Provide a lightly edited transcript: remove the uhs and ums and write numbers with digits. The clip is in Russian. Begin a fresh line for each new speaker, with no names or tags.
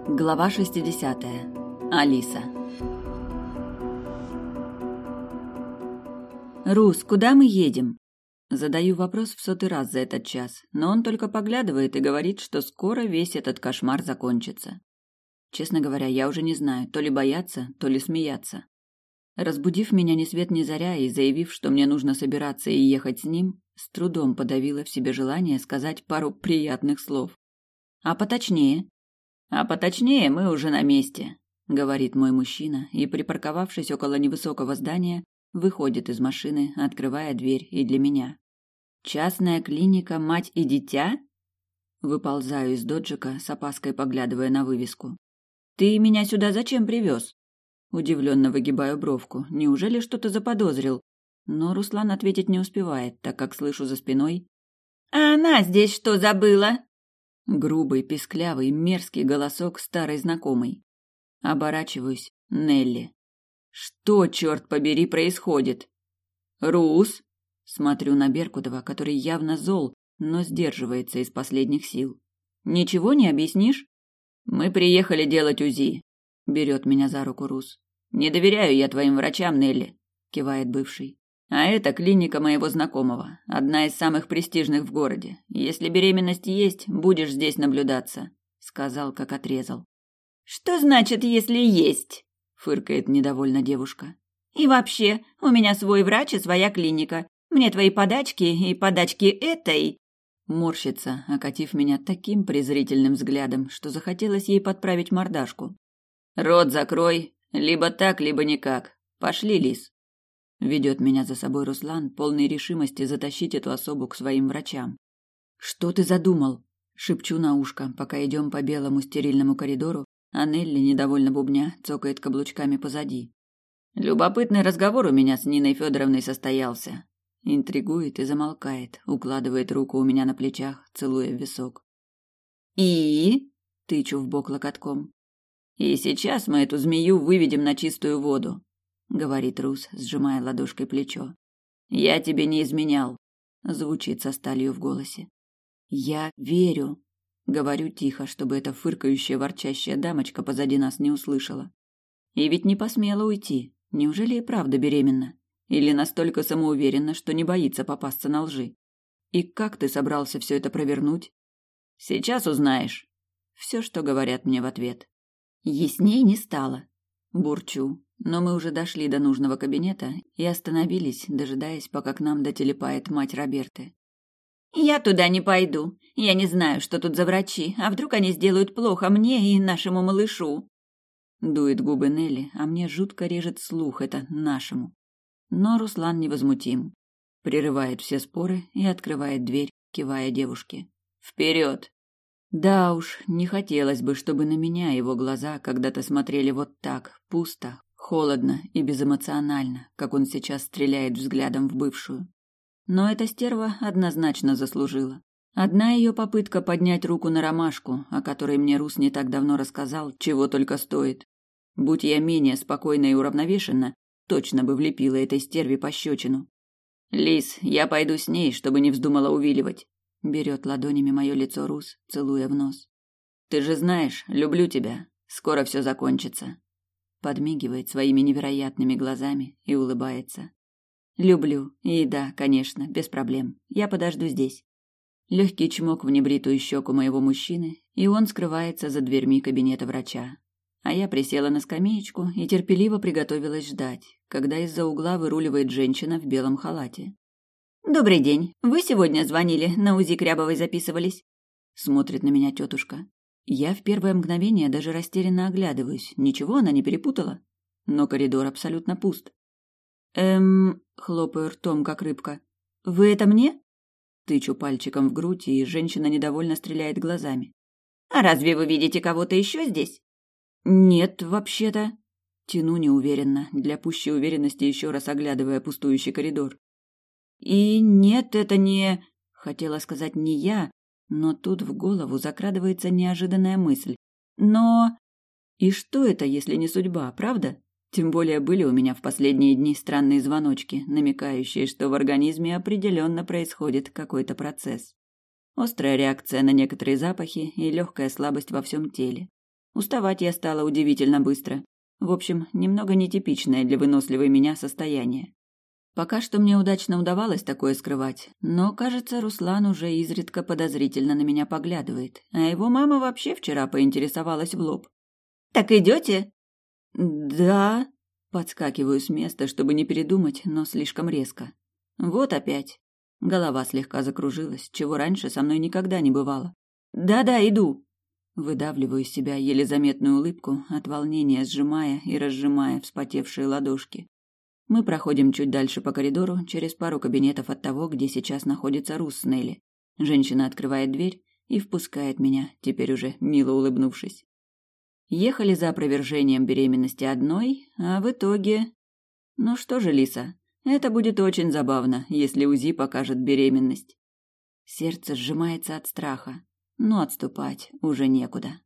Глава 60. Алиса. «Рус, куда мы едем?» Задаю вопрос в 100-й раз за этот час, но он только поглядывает и говорит, что скоро весь этот кошмар закончится. Честно говоря, я уже не знаю, то ли бояться, то ли смеяться. Разбудив меня ни свет ни заря и заявив, что мне нужно собираться и ехать с ним, с трудом подавила в себе желание сказать пару приятных слов. А поточнее мы уже на месте, говорит мой мужчина и, припарковавшись около невысокого здания, выходит из машины, открывая дверь и для меня. Частная клиника «Мать и дитя»? Выползаю из доджика, с опаской поглядывая на вывеску. Ты меня сюда зачем привез? Удивленно выгибаю бровку. Неужели что-то заподозрил? Но Руслан ответить не успевает, так как слышу за спиной: «А она здесь что забыла?» Грубый, писклявый, мерзкий голосок старой знакомой. Оборачиваюсь. Нелли. Что, черт побери, происходит? Рус? Смотрю на Беркутова, который явно зол, но сдерживается из последних сил. Ничего не объяснишь? Мы приехали делать УЗИ. Берет меня за руку Рус. Не доверяю я твоим врачам, Нелли, кивает бывший. А это клиника моего знакомого, одна из самых престижных в городе. Если беременность есть, будешь здесь наблюдаться, сказал, как отрезал. Что значит, если есть? Фыркает недовольно девушка. И вообще, у меня свой врач и своя клиника. Мне твои подачки и подачки этой... Морщится, окатив меня таким презрительным взглядом, что захотелось ей подправить мордашку. Рот закрой, либо так, либо никак. Пошли, Лис. Ведет меня за собой Руслан, полный решимости затащить эту особу к своим врачам. «Что ты задумал?» – шепчу на ушко, пока идем по белому стерильному коридору, а Нелли, недовольно бубня, цокает каблучками позади. «Любопытный разговор у меня с Ниной Федоровной состоялся». Интригует и замолкает, укладывает руку у меня на плечах, целуя в висок. «И?» – тычу в бок локотком. «И сейчас мы эту змею выведем на чистую воду», — говорит Рус, сжимая ладошкой плечо. «Я тебе не изменял», — звучит со сталью в голосе. «Я верю», — говорю тихо, чтобы эта фыркающая, ворчащая дамочка позади нас не услышала. И ведь не посмела уйти. Неужели и правда беременна? Или настолько самоуверенна, что не боится попасться на лжи? И как ты собрался все это провернуть? Сейчас узнаешь. Все, что говорят мне в ответ. Ясней не стало. Бурчу. Но мы уже дошли до нужного кабинета и остановились, дожидаясь, пока к нам дотелепает мать Роберты. «Я туда не пойду. Я не знаю, что тут за врачи, а вдруг они сделают плохо мне и нашему малышу?» Дует губы Нелли, а мне жутко режет слух это «нашему». Но Руслан невозмутим. Прерывает все споры и открывает дверь, кивая девушке. «Вперед!» Да уж, не хотелось бы, чтобы на меня его глаза когда-то смотрели вот так, пусто, холодно и безэмоционально, как он сейчас стреляет взглядом в бывшую. Но эта стерва однозначно заслужила. Одна ее попытка поднять руку на ромашку, о которой мне Рус не так давно рассказал, чего только стоит. Будь я менее спокойна и уравновешена, точно бы влепила этой стерве пощечину. «Лис, я пойду с ней, чтобы не вздумала увиливать», — берет ладонями мое лицо Рус, целуя в нос. «Ты же знаешь, люблю тебя. Скоро все закончится». Подмигивает своими невероятными глазами и улыбается. «Люблю. И да, конечно, без проблем. Я подожду здесь». Легкий чмок в небритую щеку моего мужчины, и он скрывается за дверьми кабинета врача. А я присела на скамеечку и терпеливо приготовилась ждать, когда из-за угла выруливает женщина в белом халате. «Добрый день. Вы сегодня звонили, на УЗИ Крябовой записывались?» Смотрит на меня тетушка. Я в первое мгновение даже растерянно оглядываюсь. Ничего она не перепутала? Но коридор абсолютно пуст. Хлопаю ртом, как рыбка. «Вы это мне?» Тычу пальчиком в грудь, и женщина недовольно стреляет глазами. «А разве вы видите кого-то еще здесь?» «Нет, вообще-то...» Тяну неуверенно, для пущей уверенности еще раз оглядывая пустующий коридор. «И нет, это не...» Хотела сказать «не я», но тут в голову закрадывается неожиданная мысль. «Но...» И что это, если не судьба, правда? Тем более были у меня в последние дни странные звоночки, намекающие, что в организме определенно происходит какой-то процесс. Острая реакция на некоторые запахи и легкая слабость во всем теле. Уставать я стала удивительно быстро. В общем, немного нетипичное для выносливой меня состояние. Пока что мне удачно удавалось такое скрывать, но, кажется, Руслан уже изредка подозрительно на меня поглядывает, а его мама вообще вчера поинтересовалась в лоб. «Так идете?» «Да», — подскакиваю с места, чтобы не передумать, но слишком резко. Вот опять. Голова слегка закружилась, чего раньше со мной никогда не бывало. «Да-да, иду». Выдавливаю из себя еле заметную улыбку, от волнения сжимая и разжимая вспотевшие ладошки. Мы проходим чуть дальше по коридору, через пару кабинетов от того, где сейчас находится Рус с Нелли. Женщина открывает дверь и впускает меня, теперь уже мило улыбнувшись. Ехали за опровержением беременности одной, а в итоге... Ну что же, Лиса, это будет очень забавно, если УЗИ покажет беременность. Сердце сжимается от страха, но отступать уже некуда.